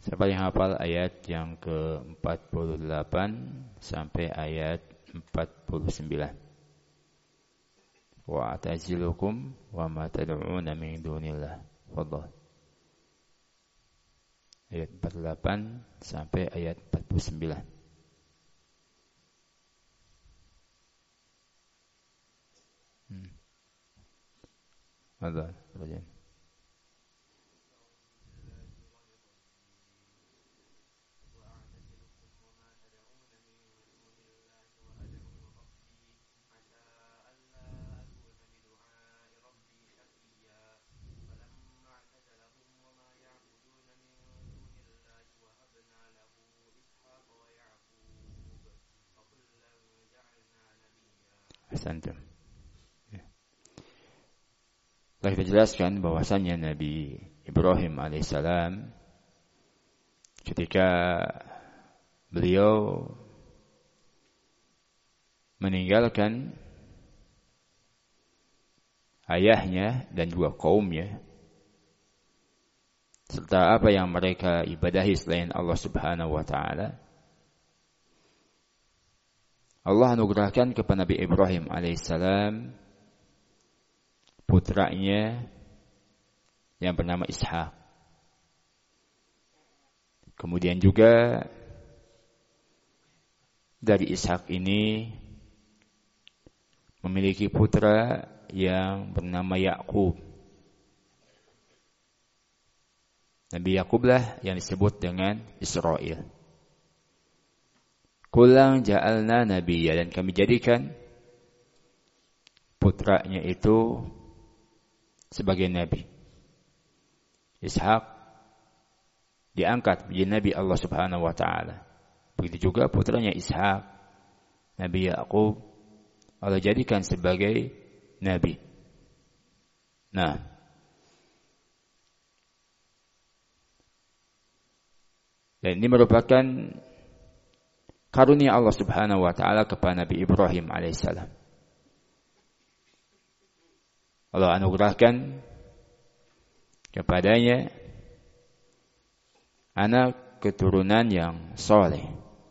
Siapa yang hafal ayat yang ke-48 sampai ayat 49? Wa atazilukum wa ma tad'una min dunillah. Fadhal. Ayat 48 sampai ayat 49. Fadhal. Ahsantum. Telah kita jelaskan bahwasannya Nabi Ibrahim alaihissalam ketika beliau meninggalkan ayahnya dan juga kaumnya serta apa yang mereka ibadahi selain Allah Subhanahu wa taala, Allah anugerahkan kepada Nabi Ibrahim alaihissalam putranya yang bernama Ishak. Kemudian juga dari Ishak ini memiliki putra yang bernama Yakub. Nabi Yakublah yang disebut dengan Israel. Kullang ja'alna nabiyya, dan kami jadikan putranya itu sebagai nabi. Ishak diangkat menjadi nabi Allah Subhanahu wa taala. Begitu juga putranya Ishak, Nabi Yakub, Allah jadikan sebagai nabi. Nah, dan ini merupakan karunia Allah Subhanahu wa taala kepada Nabi Ibrahim alaihissalam. Allah anugerahkan kepadanya anak keturunan yang soleh.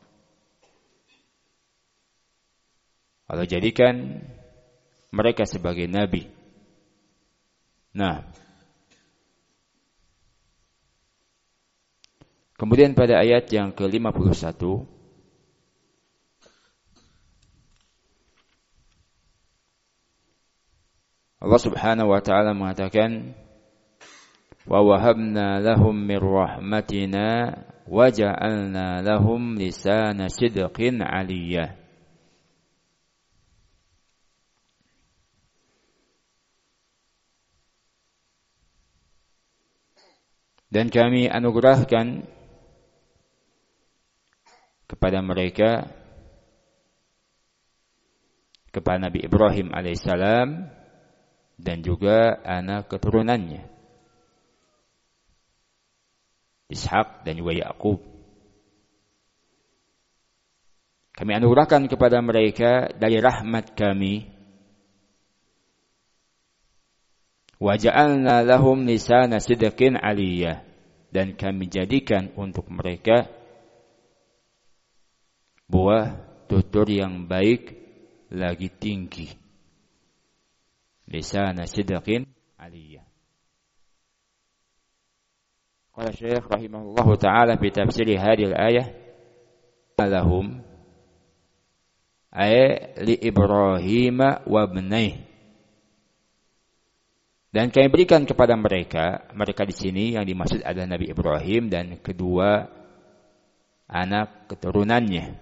Allah jadikan mereka sebagai nabi. Nah, kemudian pada ayat yang ke-51 Allah Subhanahu wa taala mengatakan, wa wahabna lahum min rahmatina wa ja'alna lahum lisana sidqin aliyah. Dan kami anugerahkan kepada mereka, kepada Nabi Ibrahim alaihissalam dan juga anak keturunannya, Ishak dan juga Yakub. Kami anugerahkan kepada mereka dari rahmat kami, wa ja'alna lahum lisana sidqin aliyah, dan kami jadikan untuk mereka buah tutur yang baik lagi tinggi. Lisana sidqin aliyah. Qala Syekh rahimahullahu taala fi tafsir hadhihi al-ayah, lahum ay li Ibrahim wa ibnihi, dan kami berikan kepada mereka di sini yang dimaksud adalah Nabi Ibrahim dan kedua anak keturunannya,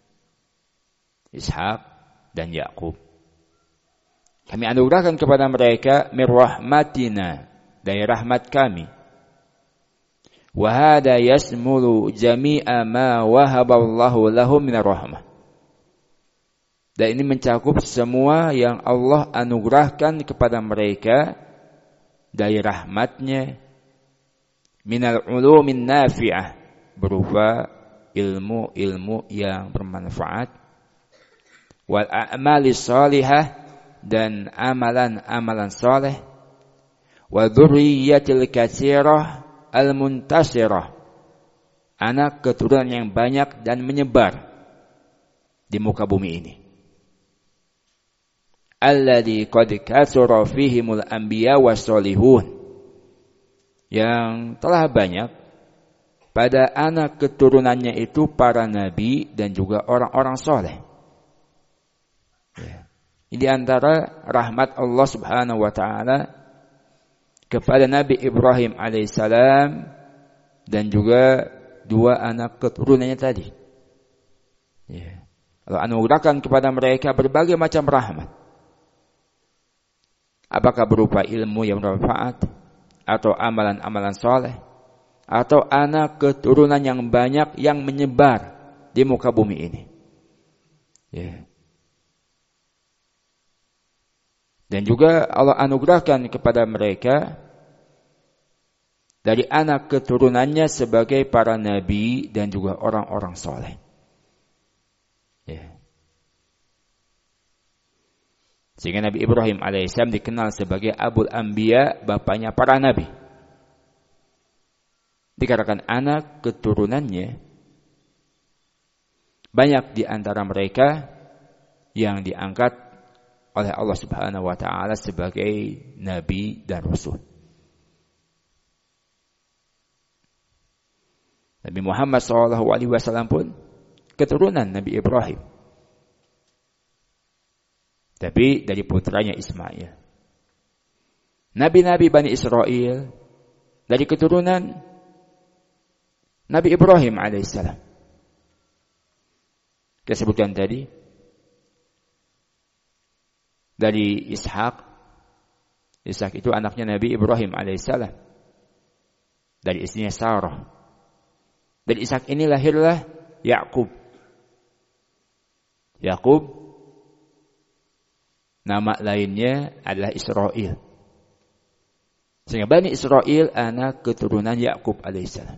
Ishak dan Yakub. Kami anugerahkan kepada mereka min rahmatina, dari rahmat kami. Wa hada yasmulu jami'a ma wahaballahu lahum min rahmah. Dan ini mencakup semua yang Allah anugerahkan kepada mereka dari rahmatnya, minal ulumin nafi'ah, berupa ilmu-ilmu yang bermanfaat, wal a'mali salihah, dan amalan-amalan saleh, wa dzurriyyatil katsirah al-muntasirah, anak keturunan yang banyak dan menyebar di muka bumi ini. Alladzi qad katsura fihimul anbiya wassolihun, yang telah banyak pada anak keturunannya itu para nabi dan juga orang-orang soleh. Ini antara rahmat Allah Subhanahu wa taala kepada Nabi Ibrahim alaihissalam dan juga dua anak keturunannya tadi. Allah anugerahkan kepada mereka berbagai macam rahmat. Apakah berupa ilmu yang bermanfaat, atau amalan-amalan soleh, atau anak keturunan yang banyak yang menyebar di muka bumi ini. Dan juga Allah anugerahkan kepada mereka dari anak keturunannya sebagai para nabi dan juga orang-orang soleh. Sehingga Nabi Ibrahim alaihissalam dikenal sebagai Abul Anbiya, bapaknya para nabi. Dikarenakan anak keturunannya banyak di antara mereka yang diangkat oleh Allah Subhanahu wa taala sebagai nabi dan rasul. Nabi Muhammad SAW pun keturunan Nabi Ibrahim, tapi dari putranya Ismail. Nabi-nabi Bani Israel dari keturunan Nabi Ibrahim alaihissalam. Kita sebutkan tadi dari Ishak. Ishak itu anaknya Nabi Ibrahim alaihissalam, dari istrinya Sarah. Dari Ishak ini lahirlah Yakub. Yakub nama lainnya adalah Israel. Sehingga Bani Israel anak keturunan Yakub alaihissalam.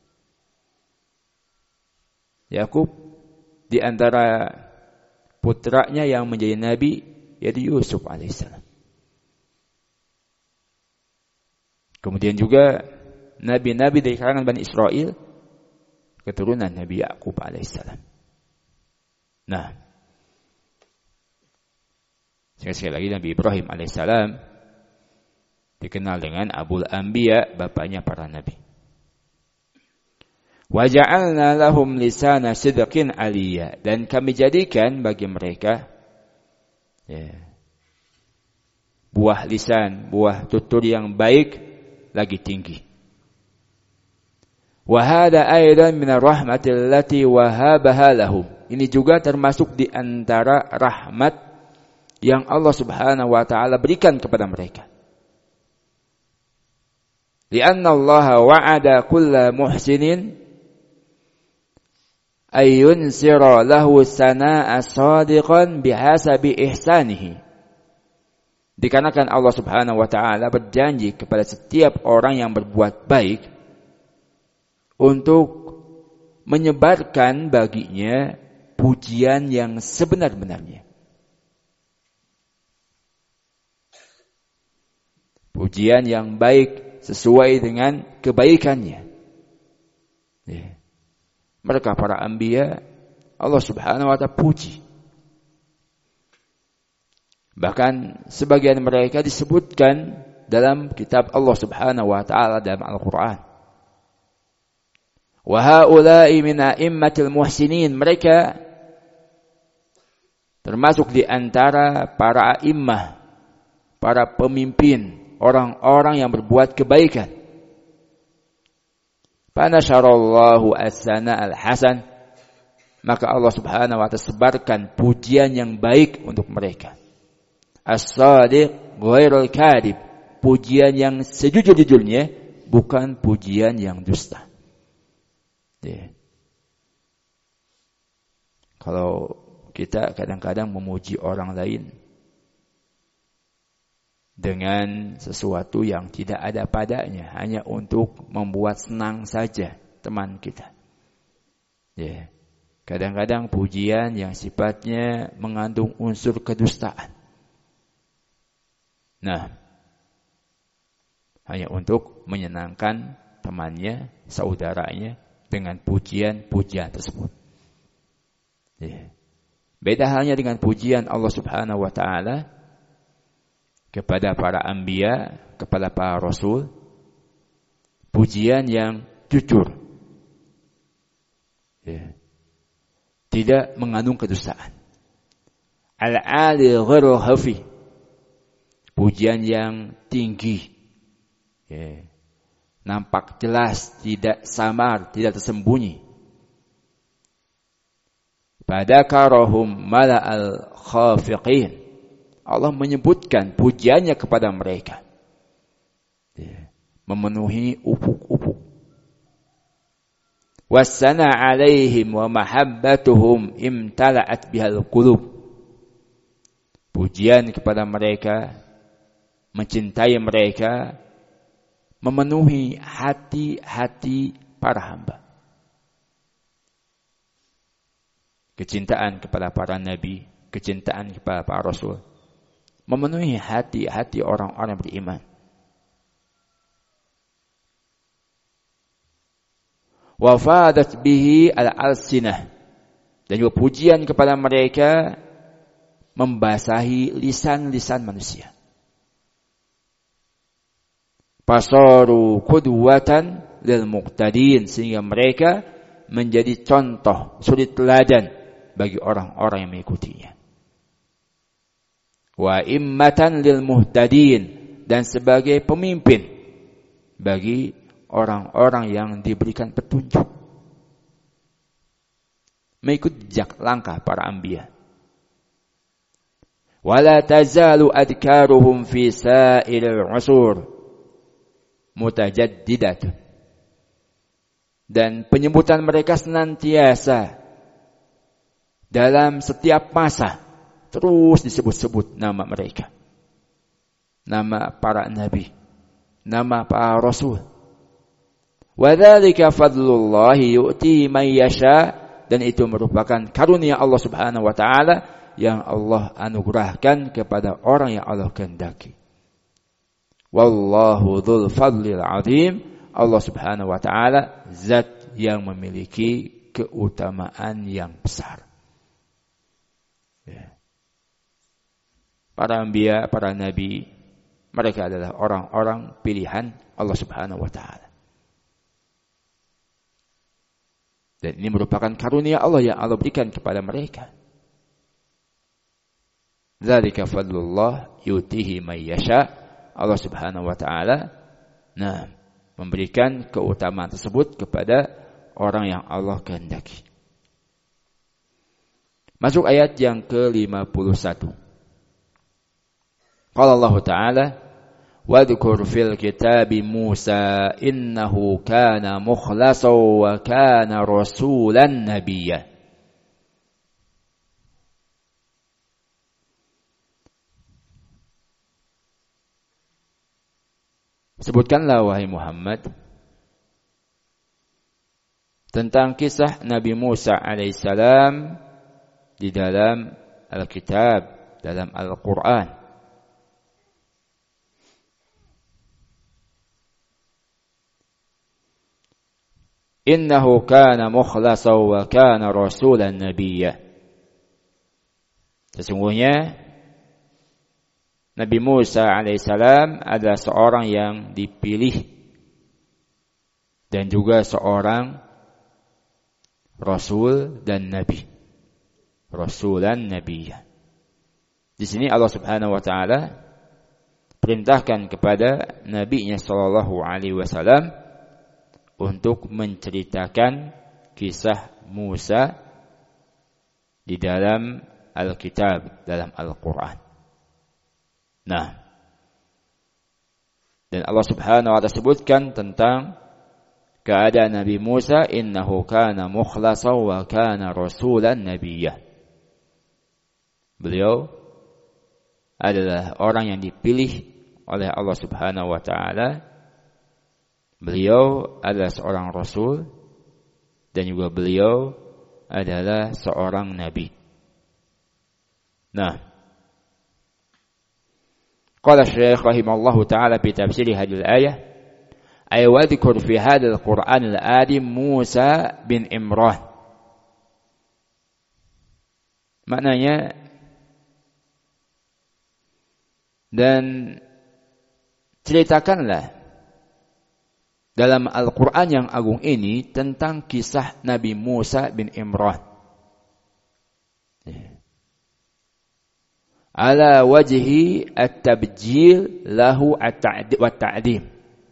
Yakub di antara putranya yang menjadi nabi yaitu Yusuf alaihissalam. Kemudian juga nabi-nabi dari kalangan Bani Israel keturunan Nabi Yakub alaihissalam. Nah, sekali lagi Nabi Ibrahim alaihissalam dikenal dengan Abul Anbiya, bapaknya para nabi. Wa ja'alna lahum lisana sidqin aliyya, dan kami jadikan bagi mereka buah lisan, buah tutur yang baik lagi tinggi. Wa hada aidan min ar-rahmatil lati wahabaha lahum. Ini juga termasuk di antara rahmat yang Allah Subhanahu wa taala berikan kepada mereka. Lianna Allah wa'ada kulla muhsinin ayun sira lahu sanaa sadiqan bihasabi ihsanihi. Dikarenakan Allah Subhanahu wa taala berjanji kepada setiap orang yang berbuat baik untuk menyebarkan baginya pujian yang sebenar-benarnya. Pujian yang baik sesuai dengan kebaikannya. Mereka para anbiya Allah Subhanahu wa taala puji. Bahkan sebagian mereka disebutkan dalam kitab Allah Subhanahu wa taala dalam Al-Qur'an. Wa haula'i min a'immatil muhsinin, mereka termasuk di antara para a'immah, para pemimpin, orang-orang yang berbuat kebaikan. Panasyarallahu as-sana al-hasan, maka Allah Subhanahu wa ta'ala sebarkan pujian yang baik untuk mereka. As-sadiq ghairul kadhib, pujian yang sejujur-jujurnya, bukan pujian yang dusta. Kalau kita kadang-kadang memuji orang lain dengan sesuatu yang tidak ada padanya, hanya untuk membuat senang saja teman kita. Kadang-kadang pujian yang sifatnya mengandung unsur kedustaan. Nah, hanya untuk menyenangkan temannya, saudaranya, dengan pujian-pujian tersebut. Ya. Beda halnya dengan pujian Allah Subhanahu wa taala kepada para anbiya, kepada para rasul, pujian yang jujur. Ya. Tidak mengandung kedustaan. Al-'ali ghairu khafi. Pujian yang tinggi. Ya. Nampak jelas, tidak samar, tidak tersembunyi. Pada karahum mala'al khafiqin. Allah menyebutkan pujiannya kepada mereka. Ya. Memenuhi ufuk-ufuk. Wassana alaihim wa mahabbatuhum imtala'at bihal qulub. Pujian kepada mereka, mencintai mereka, memenuhi hati-hati para hamba. Kecintaan kepada para nabi, kecintaan kepada para rasul, memenuhi hati-hati orang-orang beriman. Wafadat bihi al-alsinah. Dan juga pujian kepada mereka membasahi lisan-lisan manusia. Fasaru qudwatan lil muqtadin, sehingga mereka menjadi contoh, suri teladan bagi orang-orang yang mengikutinya. Wa immatan lil muhtadin, dan sebagai pemimpin bagi orang-orang yang diberikan petunjuk, mengikut jejak langkah para anbiya. Wala tazalu adkaruhum fi sa'iril usur mutajaddidatun, dan penyebutan mereka senantiasa dalam setiap masa terus disebut-sebut nama mereka, nama para nabi, nama para rasul. Wadzalika fadlullahi yu'ti man yasha, dan itu merupakan karunia Allah Subhanahu wa taala yang Allah anugerahkan kepada orang yang Allah kehendaki. Wallahu dzul fadlil azim. Allah Subhanahu wa taala zat yang memiliki keutamaan yang besar. Ya. Para anbiya, para nabi, mereka adalah orang-orang pilihan Allah Subhanahu wa taala. Dan ini merupakan karunia Allah yang Allah berikan kepada mereka. Dzalika fadlullah yutihi may yasha. Allah Subhanahu wa taala memberikan keutamaan tersebut kepada orang yang Allah kehendaki. Masuk ayat yang ke-51. Qala Allah Ta'ala, wadhkur fil kitabi Musa innahu kana mukhlasan wa kana rasulan nabiyya. Sebutkanlah wahai Muhammad tentang kisah Nabi Musa alaihissalam di dalam Alkitab, dalam Al-Quran. Innahu kana mukhlasan wa kana rasulan nabiyya. Sesungguhnya Nabi Musa alaihissalam adalah seorang yang dipilih dan juga seorang rasul dan nabi. Rasulan nabiyya. Di sini Allah Subhanahu wa taala perintahkan kepada nabinya sallallahu alaihi wasallam untuk menceritakan kisah Musa di dalam Alkitab, dalam Al-Quran. Nah, dan Allah Subhanahu wa taala sebutkan tentang keadaan Nabi Musa, innahu kana mukhlasan wa kana rasulan nabiyya. Beliau adalah orang yang dipilih oleh Allah Subhanahu wa taala. Beliau adalah seorang rasul dan juga beliau adalah seorang nabi. Nah, qala Syekh rahimahullahu taala fi tafsir hadhihi al-ayah, Ay wadhkur fi hadzal Qur'anil adim Musa bin Imran. Maknanya, dan ceritakanlah dalam Al-Quran yang agung ini tentang kisah Nabi Musa bin Imran. Ala wajhi at-tabjil lahu wa ta'dim.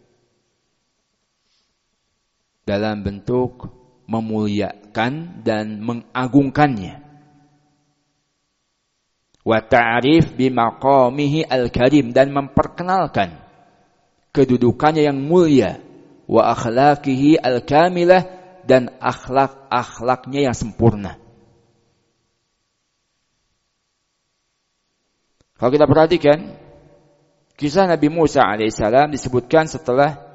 Dalam bentuk memuliakan dan mengagungkannya. Wa ta'rif bimaqamihi al-karim, dan memperkenalkan kedudukannya yang mulia, wa akhlaqihi al-kamilah, dan akhlak-akhlaknya yang sempurna. Kalau kita perhatikan, kisah Nabi Musa alaihissalam disebutkan setelah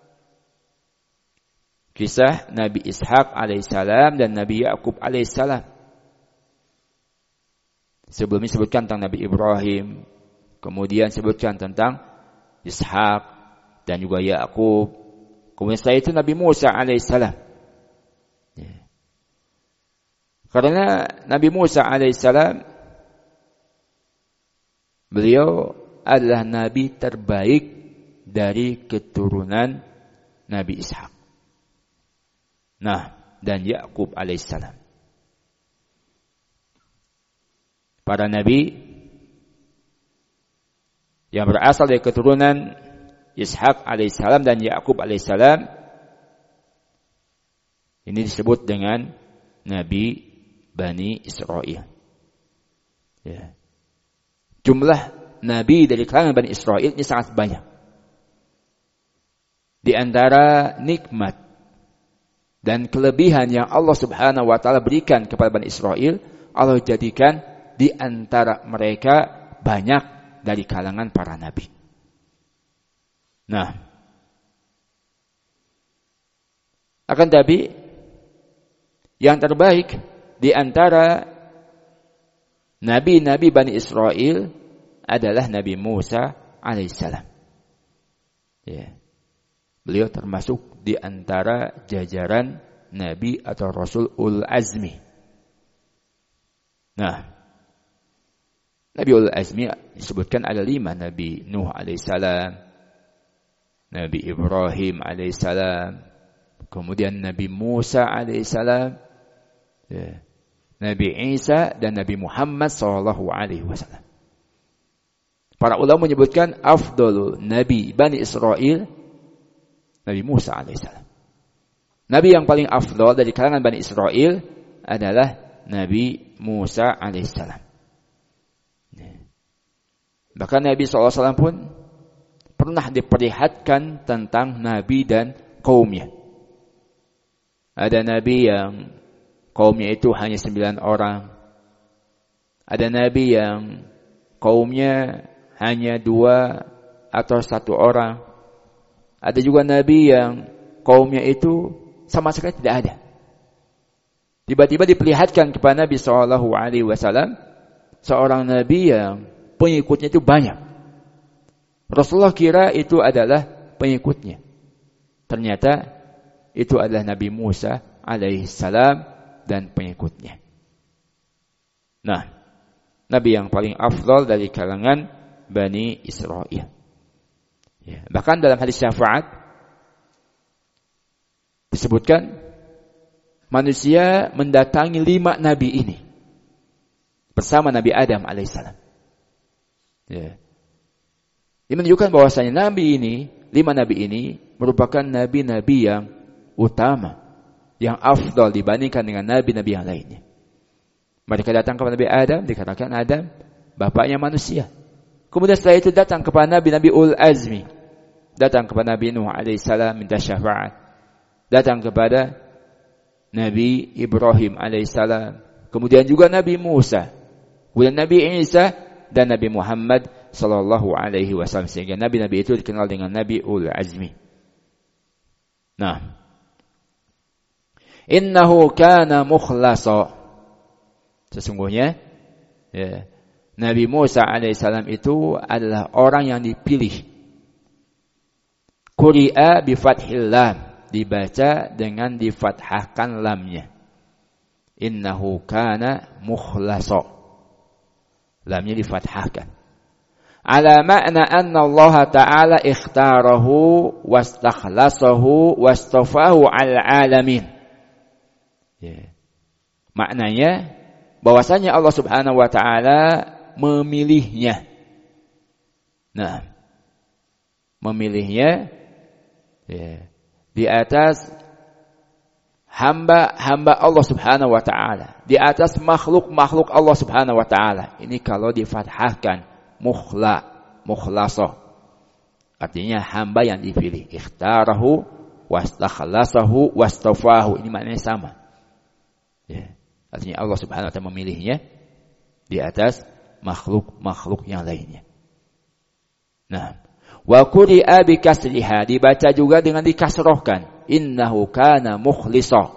kisah Nabi Ishak alaihissalam dan Nabi Yakub alaihissalam. Sebelumnya disebutkan tentang Nabi Ibrahim, kemudian disebutkan tentang Ishak dan juga Yakub. Kemudian setelah itu Nabi Musa alaihissalam. Karena Nabi Musa alaihissalam, beliau adalah nabi terbaik dari keturunan Nabi Ishak. Nah, dan Yakub alaihissalam. Para nabi yang berasal dari keturunan Ishak alaihissalam dan Yakub alaihissalam ini disebut dengan Nabi Bani Israel. Ya. Jumlah nabi dari kalangan Bani Israel ini sangat banyak. Di antara nikmat dan kelebihan yang Allah Subhanahu wa taala berikan kepada Bani Israel, Allah jadikan di antara mereka banyak dari kalangan para nabi. Nah, akan tapi yang terbaik di antara nabi-nabi Bani Israel adalah Nabi Musa alaihissalam. Ya. Beliau termasuk di antara jajaran nabi atau rasul ul azmi. Nah, Nabi ul azmi disebutkan ada 5. Nabi Nuh alaihissalam, Nabi Ibrahim alaihissalam, kemudian Nabi Musa alaihissalam, ya, Nabi Isa dan Nabi Muhammad sallallahu alaihi wasallam. Para ulama menyebutkan afdalul nabi Bani Israel Nabi Musa alaihissalam. Nabi yang paling afdal dari kalangan Bani Israel adalah Nabi Musa alaihissalam. Bahkan Nabi SAW pun pernah diperlihatkan tentang Nabi dan kaumnya. Ada Nabi yang kaumnya itu hanya 9 orang. Ada Nabi yang kaumnya hanya 2 atau 1 orang. Ada juga Nabi yang kaumnya itu sama sekali tidak ada. Tiba-tiba diperlihatkan kepada Nabi SAW seorang Nabi yang pengikutnya itu banyak. Rasulullah kira itu adalah pengikutnya. Ternyata itu adalah Nabi Musa alaihissalam dan pengikutnya. Nah, Nabi yang paling afdal dari kalangan Bani Israel. Ya, bahkan dalam hadis syafaat disebutkan manusia mendatangi 5 nabi ini bersama Nabi Adam alaihissalam. Ya. Ini menunjukkan bahwasanya nabi ini, 5 nabi ini merupakan nabi-nabi yang utama, yang afdal dibandingkan dengan nabi-nabi yang lainnya. Mereka datang kepada Nabi Adam, dikatakan Adam bapaknya manusia. Kemudian setelah itu datang kepada nabi-nabi ul azmi, datang kepada Nabi Nuh alaihissalam minta syafaat, datang kepada Nabi Ibrahim alaihissalam, kemudian juga Nabi Musa, kemudian Nabi Isa dan Nabi Muhammad sallallahu alaihi wasallam, sehingga nabi-nabi itu dikenal dengan Nabi ul azmi. Nah, innahu kana mukhlasa, sesungguhnya ya, Nabi Musa alaihissalam itu adalah orang yang dipilih, Quri'a bi fathil lam, dibaca dengan difathahkan lamnya. Innahu kana mukhlasa, lamnya difathahkan. Ala ma'na anna Allah Ta'ala ikhtarahu wastakhlasahu wastafahu 'alal 'alamin. Ya. Maknanya bahwasanya Allah Subhanahu wa taala memilihnya. Nah, memilihnya ya, di atas hamba-hamba Allah Subhanahu wa taala, di atas makhluk-makhluk Allah Subhanahu wa taala. Ini kalau difathahkan mukhlasa. Artinya hamba yang dipilih. Ikhtarahu wastakhlasahu wastafahu. Ini maknanya sama. Ya. Artinya Allah Subhanahu wa taala memilihnya di atas makhluk-makhluk yang lainnya. Nah, wa quri'a bi kasriha, dibaca juga dengan dikasrohkan. Innahu kana mukhlisa.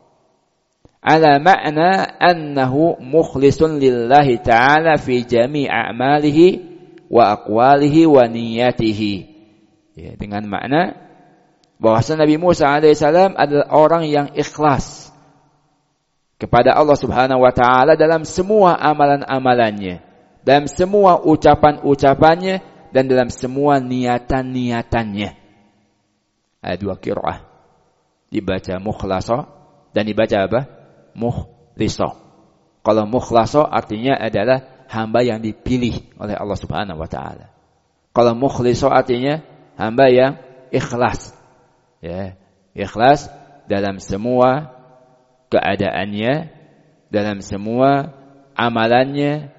Ala ma'na annahu mukhlisun lillahi ta'ala fi jami' a'malihi wa aqwalihi wa niyatihi. Ya, dengan makna bahwasanya Nabi Musa alaihissalam adalah orang yang ikhlas kepada Allah Subhanahu wa taala dalam semua amalan-amalannya, dalam semua ucapan-ucapannya, dan dalam semua niatan-niatannya. Ada dua qiraah. Dibaca mukhlasa dan dibaca apa? Mukhlisa. Kalau mukhlasa artinya adalah hamba yang dipilih oleh Allah Subhanahu wa taala. Kalau mukhlisa artinya hamba yang ikhlas. Ya, ikhlas dalam semua keadaannya, dalam semua amalannya,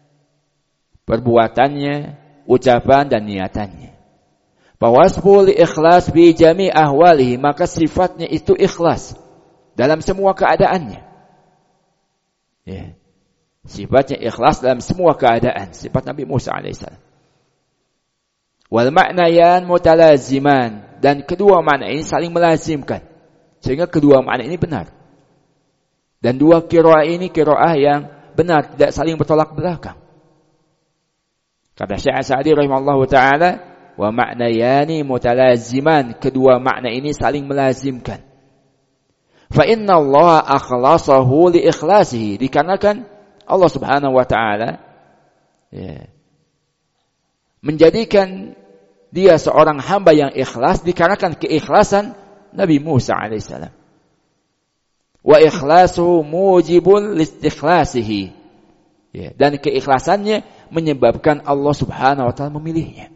perbuatannya, ucapan dan niatannya. Fawasful ikhlas bi jami' ahwalihi, maka sifatnya itu ikhlas dalam semua keadaannya. Ya. Sifatnya ikhlas dalam semua keadaan, sifat Nabi Musa alaihissalam. Wal ma'nayan mutalaziman, dan kedua makna ini saling melazimkan, sehingga kedua makna ini benar. Dan dua qiraah ini qiraah yang benar, tidak saling bertolak belakang. Kata Syekh Sa'di rahimahullahu taala, wa ma'nayani mutalaziman, kedua makna ini saling melazimkan. Fa inna Allah akhlasahu li ikhlasihi, dikarenakan Allah Subhanahu wa taala ya, menjadikan dia seorang hamba yang ikhlas dikarenakan keikhlasan Nabi Musa alaihissalam. Wa ikhlasuhu mujibun listikhlasihi. Ya, dan keikhlasannya menyebabkan Allah Subhanahu wa taala memilihnya.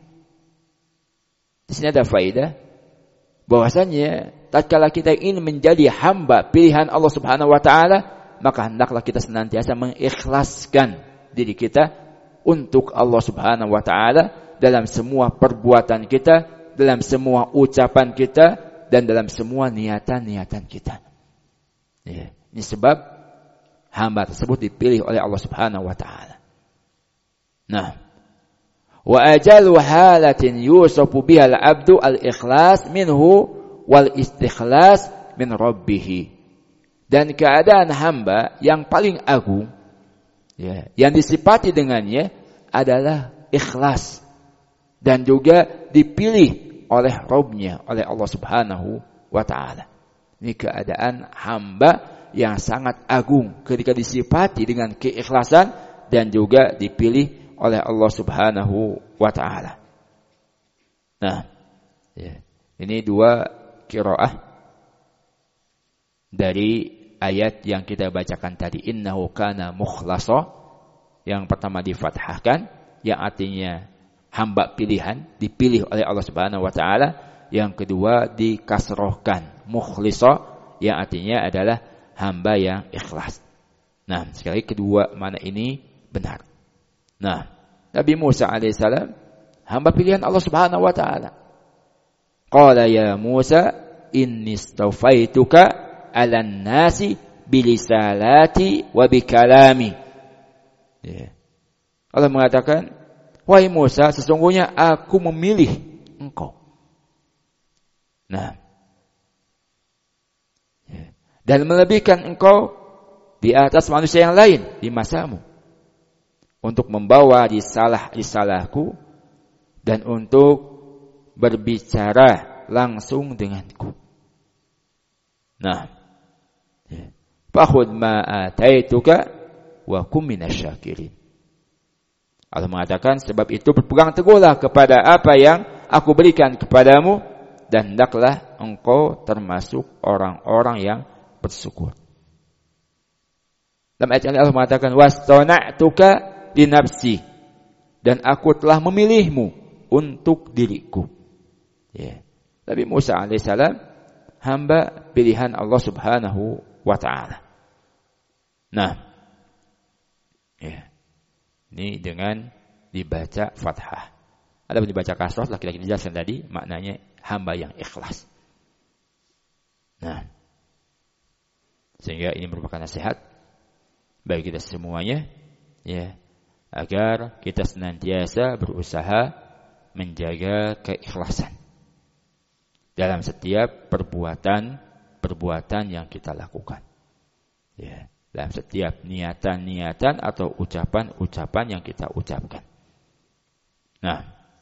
Di sini ada faedah bahwasanya tatkala kita ingin menjadi hamba pilihan Allah Subhanahu wa taala, maka hendaklah kita senantiasa mengikhlaskan diri kita untuk Allah Subhanahu wa taala dalam semua perbuatan kita, dalam semua ucapan kita, dan dalam semua niatan-niatan kita. Ya, ini sebab hamba tersebut dipilih oleh Allah Subhanahu wa taala. Nah, wa ajalu halatin yusafu biha al-'abdu al-ikhlas minhu wal istikhlas min rabbih. Dan keadaan hamba yang paling agung ya, yang disifati dengannya adalah ikhlas dan juga dipilih oleh Rabb-nya, oleh Allah Subhanahu wa taala. Ini keadaan hamba yang sangat agung ketika disifati dengan keikhlasan dan juga dipilih oleh Allah Subhanahu wa taala. Nah, ya, ini dua qiraah dari ayat yang kita bacakan tadi, innahu kana mukhlasa. Yang pertama difathahkan, yang artinya hamba pilihan, dipilih oleh Allah Subhanahu wa taala. Yang kedua dikasrohkan, mukhlisa, yang artinya adalah hamba yang ikhlas. Nah, sekali kedua mana ini benar. Nah, Nabi Musa alaihissalam hamba pilihan Allah Subhanahu wa taala. Qala ya Musa inni istafaituka 'alan nasi bilisalati wa bikalami. Ya. Allah mengatakan, wahai Musa, sesungguhnya aku memilih engkau. Nah, ya, dan melebihkan engkau di atas manusia yang lain di masamu untuk membawa risalahku dan untuk berbicara langsung denganku. Nah, fakhudh ma ataituka wa kum minasyakirin. Allah mengatakan, sebab itu berpegang teguhlah kepada apa yang aku berikan kepadamu dan hendaklah engkau termasuk orang-orang yang bersyukur. Dalam ayat ini Allah mengatakan, wastona'tuka li nafsi, dan aku telah memilihmu untuk diriku. Ya. Nabi Musa alaihissalam hamba pilihan Allah Subhanahu wa taala. Nah, ya. Ini dengan dibaca fathah. Ada pun dibaca kasrah, telah kita jelaskan tadi, maknanya hamba yang ikhlas. Nah, sehingga ini merupakan nasihat bagi kita semuanya, ya, agar kita senantiasa berusaha menjaga keikhlasan dalam setiap perbuatan yang kita lakukan. Ya, dalam setiap niatan-niatan atau ucapan-ucapan yang kita ucapkan. Nah,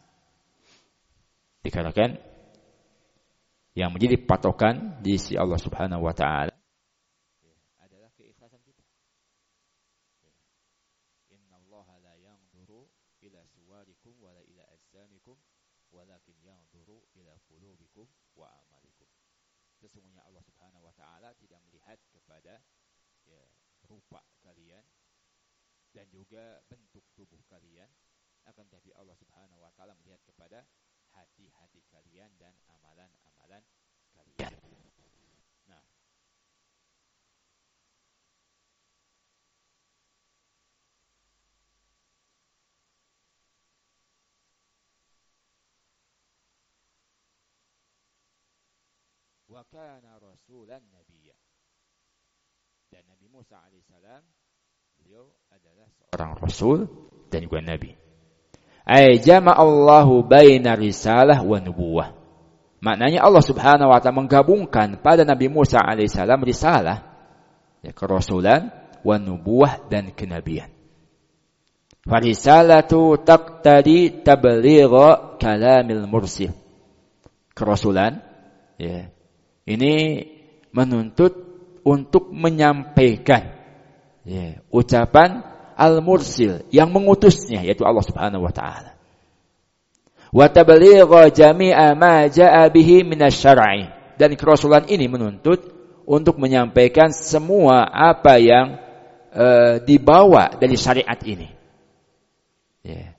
dikatakan yang menjadi patokan di sisi Allah Subhanahu wa taala adalah keikhlasan kita. Innallaha la yanzuru ila suwarikum wa la ila ajsamikum walakin yanzuru ila qulubikum wa amalikum. Sesungguhnya Allah Subhanahu wa taala tidak melihat kepada rupa kalian dan juga bentuk tubuh kalian, akan tetapi Allah Subhanahu wa taala melihat kepada hati-hati kalian dan amalan-amalan kalian. Nah, wa kana rasulan nabiyya, dan Nabi Musa alaihissalam beliau adalah seorang rasul dan juga nabi. Ay jama'allahu baina risalah wa nubuwah. Maknanya Allah Subhanahu wa taala menggabungkan pada Nabi Musa alaihissalam risalah, ya, kerasulan, wa nubuwah, dan kenabian. Farisalatu taqtadi tabligha kalamil mursil. Kerasulan, ya, ini menuntut untuk menyampaikan, ya, ucapan al-mursil, yang mengutusnya, yaitu Allah Subhanahu wa taala. Wa tabligha jami'a ma jaa'a bihi minasy-syar'i, dan kerasulan ini menuntut untuk menyampaikan semua apa yang dibawa dari syariat ini. Ya.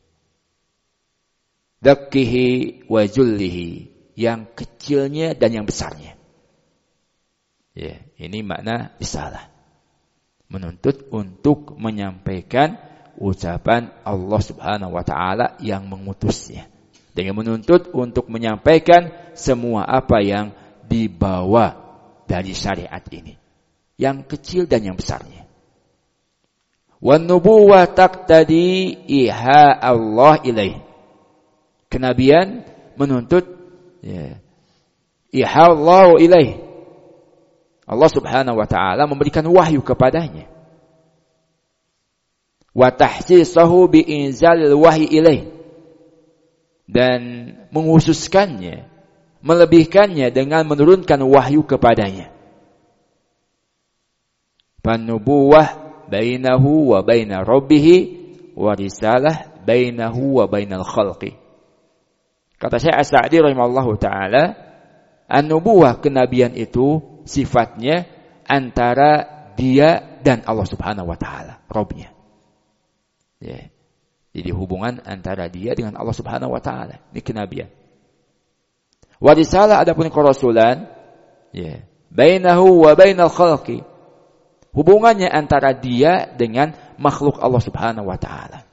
Dakkihi wa jullihi, yang kecilnya dan yang besarnya. Ya, ini makna risalah. Menuntut untuk menyampaikan ucapan Allah Subhanahu wa taala yang mengutusnya. Dan menuntut untuk menyampaikan semua apa yang dibawa dari syariat ini, yang kecil dan yang besarnya. Wan nubuwah taqtadi iha Allah ilaih. Kenabian menuntut, ya, iha Allah ilaih. Allah Subhanahu wa taala memberikan wahyu kepadanya. Wa tahsisahu bi inzalil wahyi ilaih, dan menghususkannya, melebihkannya dengan menurunkan wahyu kepadanya. Panubuwah bainahu wa baina rabbih wa risalah bainahu wa bainal khalqi. Kata Syekh As-Sa'di rahimallahu taala, an-nubuwah, kenabian itu sifatnya antara dia dan Allah Subhanahu wa taala, Rabbnya. Ya. Jadi hubungan antara dia dengan Allah Subhanahu wa taala, ini kenabian. Wa risalah, adapun kerasulan, ya, bainahu wa bainal khalqi, hubungannya antara dia dengan makhluk Allah Subhanahu wa taala.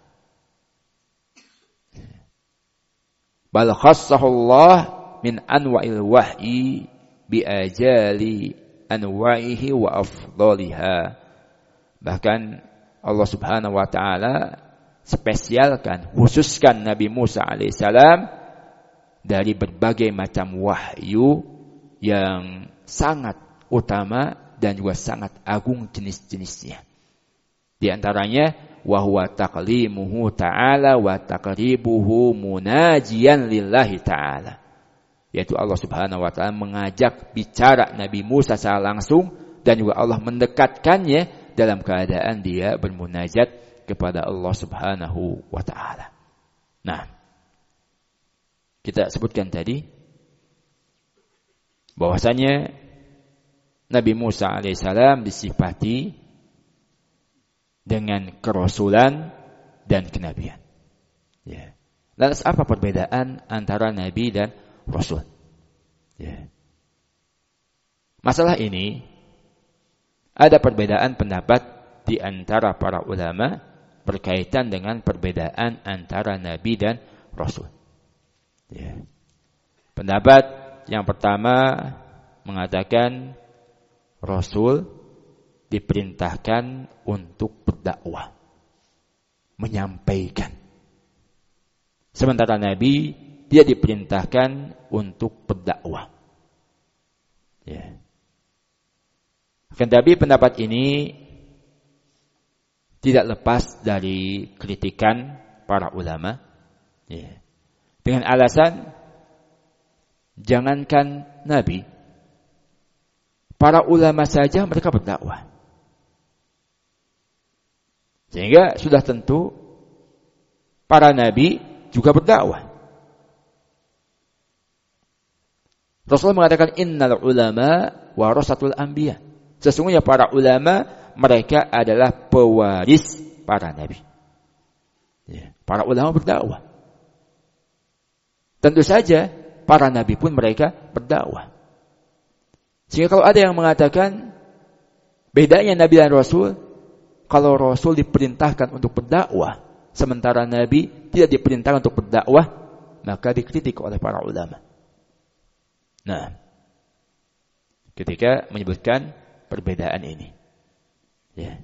Bal khassahu Allah min anwa'il wahyi bi ajali anwa'ihi wa afdaliha. Bahkan Allah Subhanahu wa taala spesialkan, khususkan Nabi Musa alaihissalam dari berbagai macam wahyu yang sangat utama dan juga sangat agung jenis-jenisnya. Di antaranya wa huwa taqlimuhu ta'ala wa taqribuhu munajiyan lillahi ta'ala. Yaitu Allah Subhanahu wa taala mengajak bicara Nabi Musa secara langsung dan juga Allah mendekatkannya dalam keadaan dia bermunajat kepada Allah Subhanahu wa taala. Nah, kita sebutkan tadi bahwasanya Nabi Musa alaihissalam disifati dengan kerasulan dan kenabian. Ya. Lantas apa perbedaan antara nabi dan rasul? Ya. Masalah ini ada perbedaan pendapat di antara para ulama berkaitan dengan perbedaan antara nabi dan rasul. Ya. Pendapat yang pertama mengatakan rasul diperintahkan untuk berdakwah, menyampaikan. Sementara nabi dia diperintahkan untuk berdakwah. Ya. Tetapi pendapat ini tidak lepas dari kritikan para ulama. Ya. Dengan alasan jangankan nabi, para ulama saja mereka berdakwah. Sehingga sudah tentu para nabi juga berdakwah. Rasulullah mengatakan innal ulama warasatul anbiya. Sesungguhnya para ulama mereka adalah pewaris para nabi. Ya, para ulama berdakwah. Tentu saja para nabi pun mereka berdakwah. Sehingga kalau ada yang mengatakan bedanya nabi dan rasul, kalau rasul diperintahkan untuk berdakwah, sementara nabi tidak diperintahkan untuk berdakwah, maka dikritik oleh para ulama. Nah, ketika menyebutkan perbedaan ini, ya.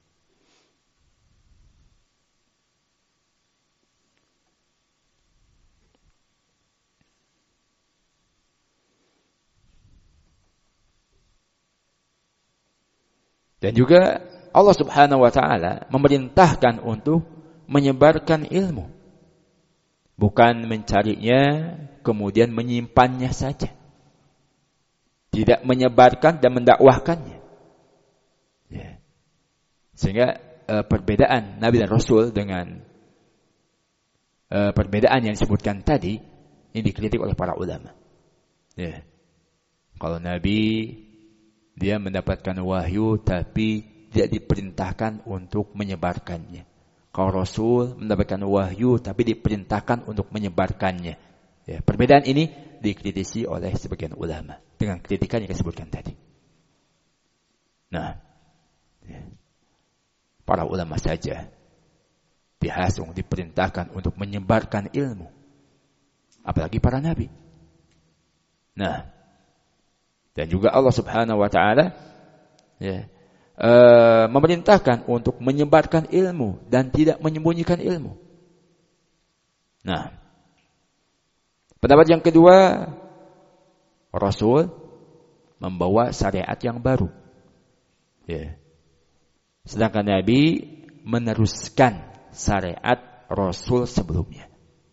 Dan juga Allah Subhanahu wa taala memerintahkan untuk menyebarkan ilmu. Bukan mencarinya kemudian menyimpannya saja. Tidak menyebarkan dan mendakwahkannya. Ya. Sehingga perbedaan Nabi dan Rasul dengan perbedaan yang disebutkan tadi ini dikritik oleh para ulama. Ya. Kalau Nabi dia mendapatkan wahyu tapi tidak diperintahkan untuk menyebarkannya. Kalau Rasul mendapatkan wahyu tapi diperintahkan untuk menyebarkannya. Ya, perbedaan ini dikritisi oleh sebagian ulama dengan kritikan yang disebutkan tadi. Nah, ya, para ulama saja dihasung diperintahkan untuk menyebarkan ilmu, apalagi para nabi. Nah, dan juga Allah Subhanahu wa taala ya, memerintahkan untuk menyebarkan ilmu dan tidak menyembunyikan ilmu. Nah, pendapat yang kedua, Rasul membawa syariat yang baru. Ya. Sedangkan Nabi meneruskan syariat Rasul sebelumnya.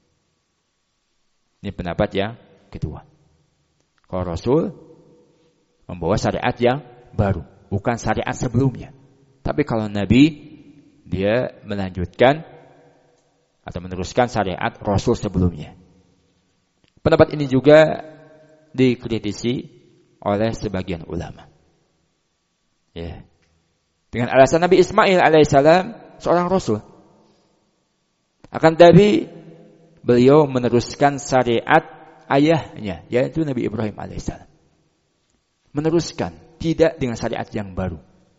Ini pendapat yang kedua. Kalau Rasul membawa syariat yang baru, bukan syariat sebelumnya. Tapi kalau Nabi, dia melanjutkan atau meneruskan syariat Rasul sebelumnya. Pendapat ini juga dikritisi oleh sebagian ulama. Ya. Dengan alasan Nabi Ismail alaihissalam seorang Rasul. Akan tetapi beliau meneruskan syariat ayahnya, yaitu Nabi Ibrahim alaihissalam. Meneruskan, tidak dengan syariat yang baru.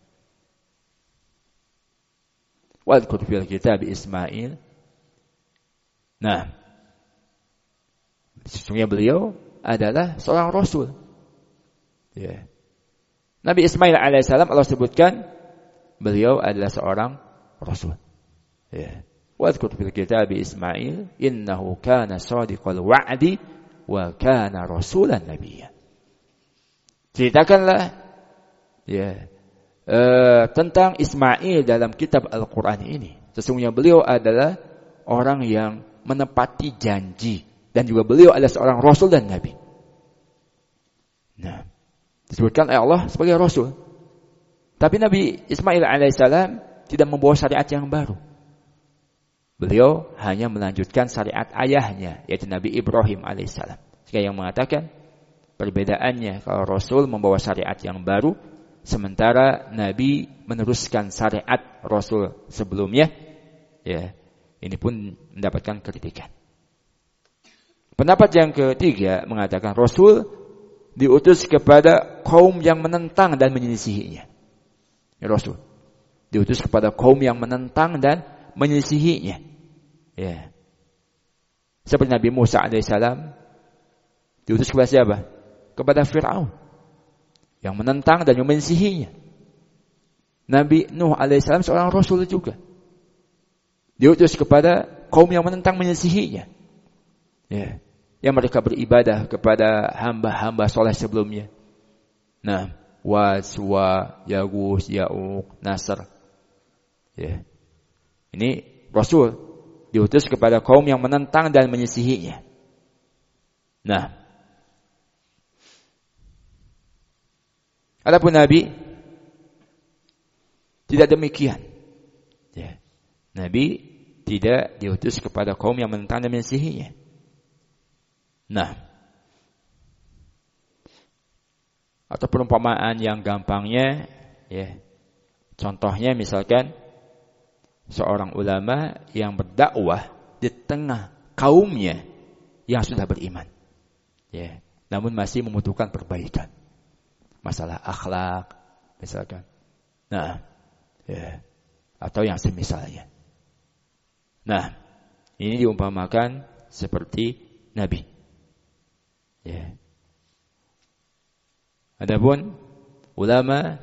Wadhkur fil kitab Ismail. Nah, sesungguhnya beliau adalah seorang Rasul. Ya. Nabi Ismail alaihissalam Allah sebutkan beliau adalah seorang Rasul. Ya. Wadhkur fil kitab Ismail innahu kana shadiqal wa'di wa kana rasulan nabiyya. Ceritakanlah ya, tentang Ismail dalam kitab Al-Quran ini. Sesungguhnya beliau adalah orang yang menepati janji. Dan juga beliau adalah seorang Rasul dan Nabi. Nah, disebutkan oleh Allah sebagai rasul. Tapi Nabi Ismail alaihissalam tidak membawa syariat yang baru. Beliau hanya melanjutkan syariat ayahnya, yaitu Nabi Ibrahim alaihissalam. Sehingga yang mengatakan perbedaannya kalau Rasul membawa syariat yang baru, sementara Nabi meneruskan syariat Rasul sebelumnya, ya, ini pun mendapatkan kritikan. Pendapat yang ketiga mengatakan Rasul diutus kepada kaum yang menentang dan menyelisihinya. Ya, Rasul diutus kepada kaum yang menentang dan menyelisihinya. Ya. Seperti Nabi Musa alaihissalam diutus kepada siapa? Kepada Fir'aun yang menentang dan menyelisihinya. Nabi Nuh alaihissalam seorang Rasul juga diutus kepada kaum yang menentang menyelisihinya. Ya, yang mereka beribadah kepada hamba-hamba soleh sebelumnya. Nah, Wad, Suwa, Yaghus, Ya'uq, Nasr. Ya. Ini Rasul diutus kepada kaum yang menentang dan menyelisihinya. Nah, adapun Nabi tidak demikian. Ya. Nabi tidak diutus kepada kaum yang menentang dan menyelisihinya. Nah, atau perumpamaan yang gampangnya, ya, contohnya misalkan seorang ulama yang berdakwah di tengah kaumnya yang sudah beriman, ya, namun masih membutuhkan perbaikan, masalah akhlak, misalkan. Nah, ya, atau yang semisalnya. Nah, ini diumpamakan seperti Nabi. Ya. Adapun ulama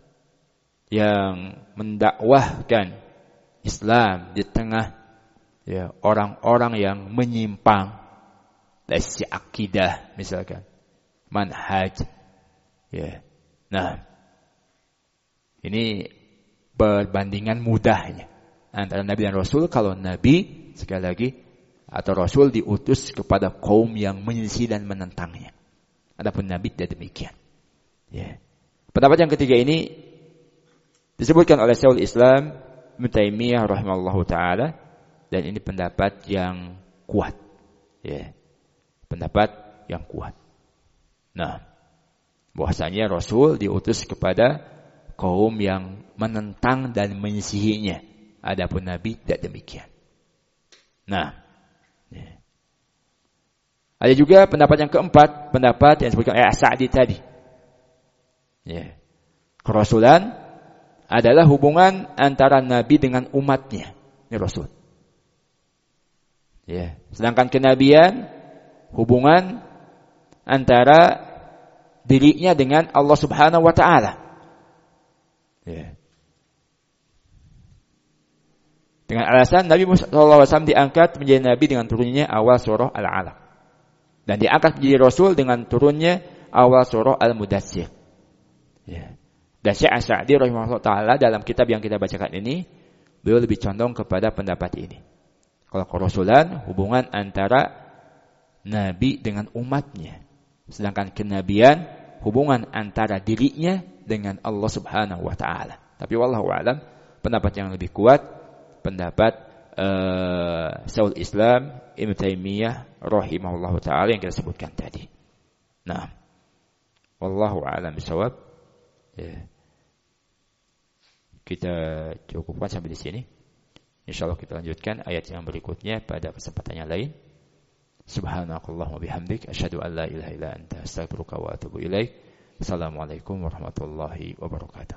yang mendakwahkan Islam di tengah, ya, orang-orang yang menyimpang dari sisi akidah, misalkan manhaj, ya. Nah, ini perbandingan mudahnya antara Nabi dan Rasul. Kalau Nabi, sekali lagi, atau Rasul diutus kepada kaum yang menyelisih dan menentangnya. Adapun Nabi tidak demikian. Ya. Pendapat yang ketiga ini disebutkan oleh Syekhul Islam Ibnu Taimiyah rahimallahu taala, dan ini pendapat yang kuat. Ya. Pendapat yang kuat. Nah, bahwasanya Rasul diutus kepada kaum yang menentang dan menyelisihinya. Adapun Nabi tidak demikian. Nah, ya. Ada juga pendapat yang keempat, pendapat yang disebutkan oleh As-Sa'di tadi. Ya. Kerasulan adalah hubungan antara Nabi dengan umatnya. Ini Rasul. Ya. Sedangkan kenabian hubungan antara dirinya dengan Allah Subhanahu wa taala. Ya. Dengan alasan Nabi Muhammad SAW diangkat menjadi Nabi dengan turunnya awal surah Al-Alaq. Dan diangkat menjadi Rasul dengan turunnya awal surah Al-Mudaththir. Ya. Dan Syekh As-Sa'di rahimahullah ta'ala dalam kitab yang kita bacakan ini, beliau lebih condong kepada pendapat ini. Kalau kerasulan, hubungan antara Nabi dengan umatnya. Sedangkan kenabian, hubungan antara dirinya dengan Allah Subhanahu wa ta'ala. Tapi wallahu a'lam, pendapat yang lebih kuat, pendapat Syekhul Islam Ibnu Taimiyah rahimahullahu taala yang kita sebutkan tadi. Nah, wallahu a'lam bishawab. Ya. Kita cukupkan sampai di sini. Insyaallah kita lanjutkan ayat yang berikutnya pada kesempatan yang lain. Subhanakallahumma bihamdik asyhadu an la ilaha illa anta astaghfiruka wa atubu ilaik. Assalamualaikum warahmatullahi wabarakatuh.